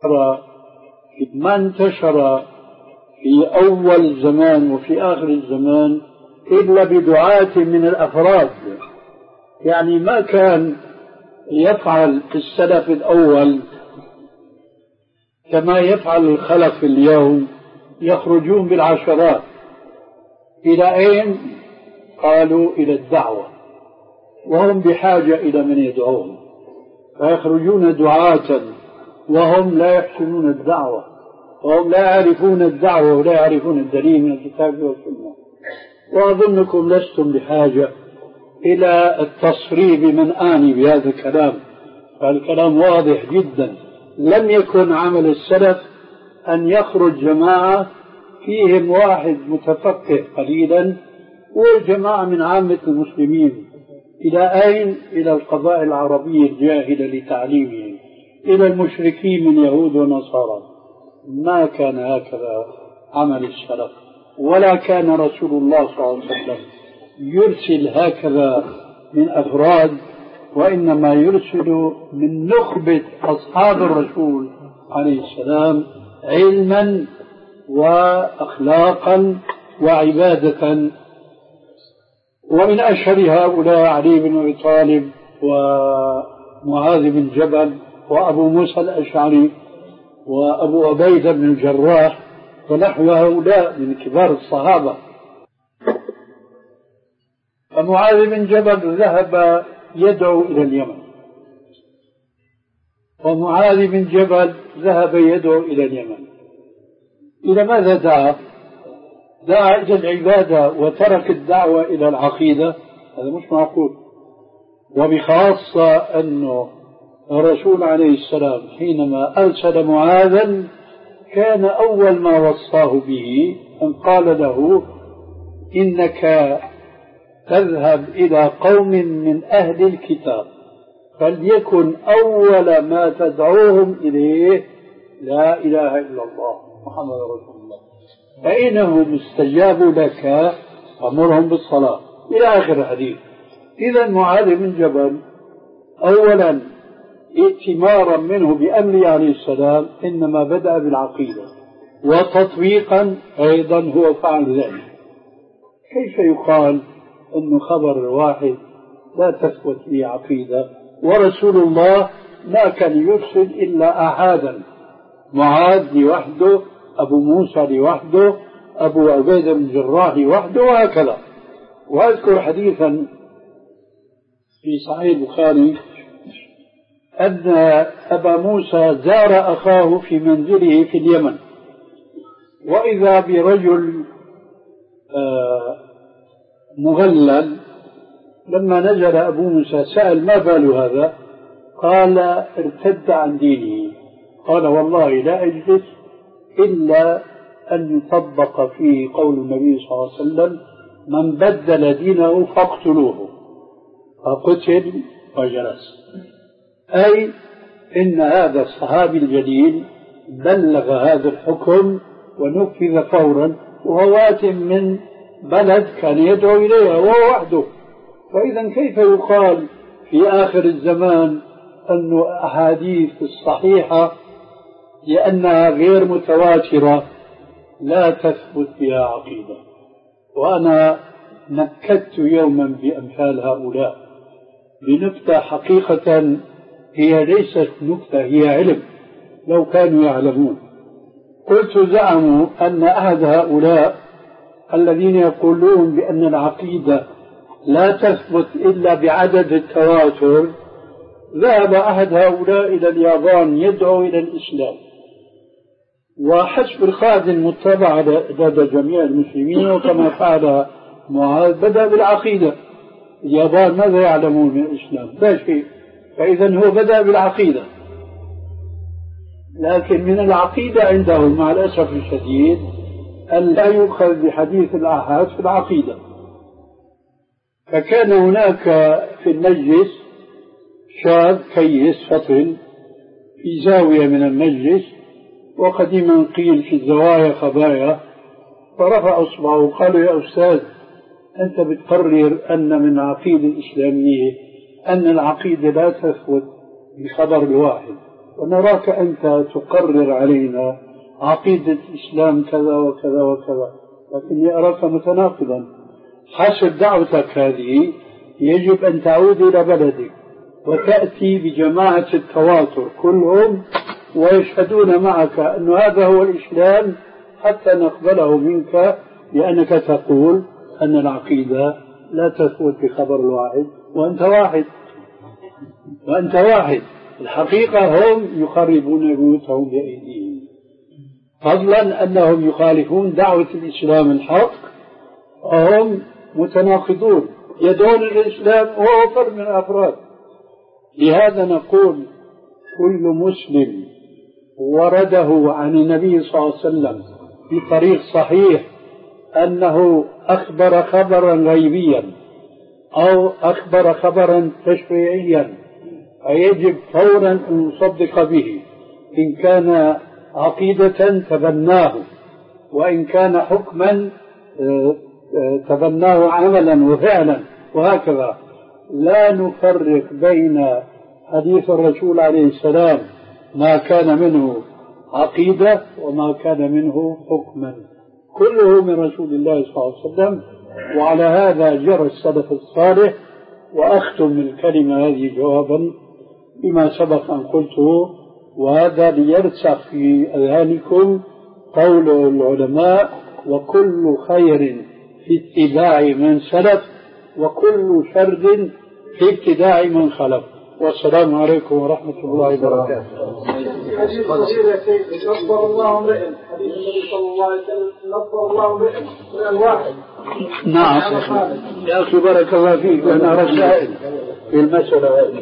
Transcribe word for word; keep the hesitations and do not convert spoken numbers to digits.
ما انتشر في أول الزمان وفي آخر الزمان إلا بدعاة من الأفراد. يعني ما كان يفعل السلف الأول كما يفعل الخلف اليوم، يخرجون بالعشرات. إلى أين؟ قالوا إلى الدعوة، وهم بحاجة إلى من يدعوهم، فيخرجون دعاة وهم لا يحسنون الدعوة، وهم لا يعرفون الدعوة ولا يعرفون الدليل من الكتاب والسنة. وأظنكم لستم بحاجة إلى التصريح بمن آني بهذا الكلام، فالكلام واضح جدا. لم يكن عمل السلف أن يخرج جماعة فيهم واحد متفقه قليلا والجماعة من عامة المسلمين. إلى أين؟ إلى القبائل العربية الجاهلة لتعليمهم، إلى المشركين من يهود ونصارى. ما كان هكذا عمل السلف، ولا كان رسول الله صلى الله عليه وسلم يرسل هكذا من أفراد، وإنما يرسل من نخبة أصحاب الرسول عليه السلام علما وأخلاقا وعبادة. ومن أشهر هؤلاء علي بن أبي طالب ومعاذ بن جبل وأبو موسى الأشعري وأبو عبيدة بن الجراح ونحو هؤلاء من كبار الصحابة. فمعاذ بن جبل ذهب يدعو إلى اليمن، ومعاذ بن جبل ذهب يدعو إلى اليمن. إلى ماذا دعا؟ دعا إلى العبادة وترك الدعوة إلى العقيدة. هذا مش معقول. وبخاصة أنه الرسول عليه السلام حينما أرسل معاذا كان أول ما وصاه به أن قال له: إنك تذهب إلى قوم من أهل الكتاب، فليكن أول ما تدعوهم إليه لا إله إلا الله محمد رسول الله، فإنهم استجابوا لك فمرهم بالصلاة، إلى آخر الحديث. إذا معاذ بن جبل أولا ائتمارا منه بأمره عليه السلام إنما بدأ بالعقيدة، وتطبيقا أيضا هو فعل ذلك. كيف يقال أنه خبر واحد لا تثبت فيه عقيدة؟ ورسول الله ما كان يرسل إلا أحدا، معاذ لوحده، أبو موسى لوحده، أبو عبيدة بن الجراح لوحده، وهكذا. وأذكر حديثا في صحيح البخاري أن أبا موسى زار أخاه في منزله في اليمن، وإذا برجل مغلل. لما نزل أبو موسى سأل: ما بال هذا؟ قال: ارتد عن دينه. قال: والله لا أجلس إلا أن يطبق فيه قول النبي صلى الله عليه وسلم: من بدل دينه فاقتلوه. فقتل وجلس. أي إن هذا الصحابي الجليل بلغ هذا الحكم ونفذ فورا، وهو آت من بلد كان يدعو إليها وهو وحده. فإذا كيف يقال في آخر الزمان أن أحاديث الصحيحة لأنها غير متواترة لا تثبت بها عقيدة؟ وأنا نكدت يوما بأمثال هؤلاء بنكتة حقيقة هي ليست نكتة، هي علم لو كانوا يعلمون. قلت: زعموا أن أحد هؤلاء الذين يقولون بأن العقيدة لا تثبت إلا بعدد التواتر، ذهب أحد هؤلاء إلى اليابان يدعو إلى الإسلام، وحسب الخادم المتبع لدى جميع المسلمين، وكما فعل معاذ بدأ بالعقيدة. اليابان ماذا يعلمون من الإسلام؟ لا شيء. فإذا هو بدأ بالعقيدة، لكن من العقيدة عندهم مع الأسف الشديد أن لا يؤخذ بحديث الآحاد في العقيدة. فكان هناك في المجلس شاب كيس فطن في زاوية من المجلس، وقديما قيل في الزوايا خبايا، فرفع أصبعه وقال: يا أستاذ، أنت بتقرر أن من العقيدة الإسلامية أن العقيدة لا تثبت بخبر الواحد، ونراك أنت تقرر علينا عقيدة الإسلام كذا وكذا وكذا، لكني أراك متناقضا. حسب دعوتك هذه يجب أن تعود إلى بلدك وتأتي بجماعة التواتر كلهم ويشهدون معك أن هذا هو الإسلام حتى نقبله منك، لأنك تقول أن العقيدة لا تثبت بخبر الواحد وأنت واحد وأنت واحد. الحقيقة هم يخربون بيوتهم بأيديهم، فضلا أنهم يخالفون دعوة الإسلام الحق وهم متناقضون يدعون الإسلام وهو فرد من الأفراد. لهذا نقول كل مسلم ورده عن النبي صلى الله عليه وسلم بطريق صحيح أنه أخبر خبرا غيبيا أو أخبر خبرا تشريعيا فيجب فورا أن نصدق به، إن كان عقيدة تبناه وإن كان حكما تبناه عملا وفعلا، وهكذا. لا نفرق بين حديث الرسول عليه السلام ما كان منه عقيدة وما كان منه حكما، كله من رسول الله صلى الله عليه وسلم. وعلى هذا جرى السلف الصالح. وأختم الكلمة هذه جوابا بما سبق أن قلته، وهذا ليرسخ في أذهانكم قول العلماء: وكل خير في اتباع من سلف وكل شر في ابتداع من خلف. والسلام عليكم ورحمة الله وبركاته. حديث صغير يا سيدي، نصر الله امرئ، حديث النبي صلى الله عليه وسلم: نصر الله امرئ من الواحد. نعم يا أخي بارك الله فيك، أنا رسائل في المسألة هذه.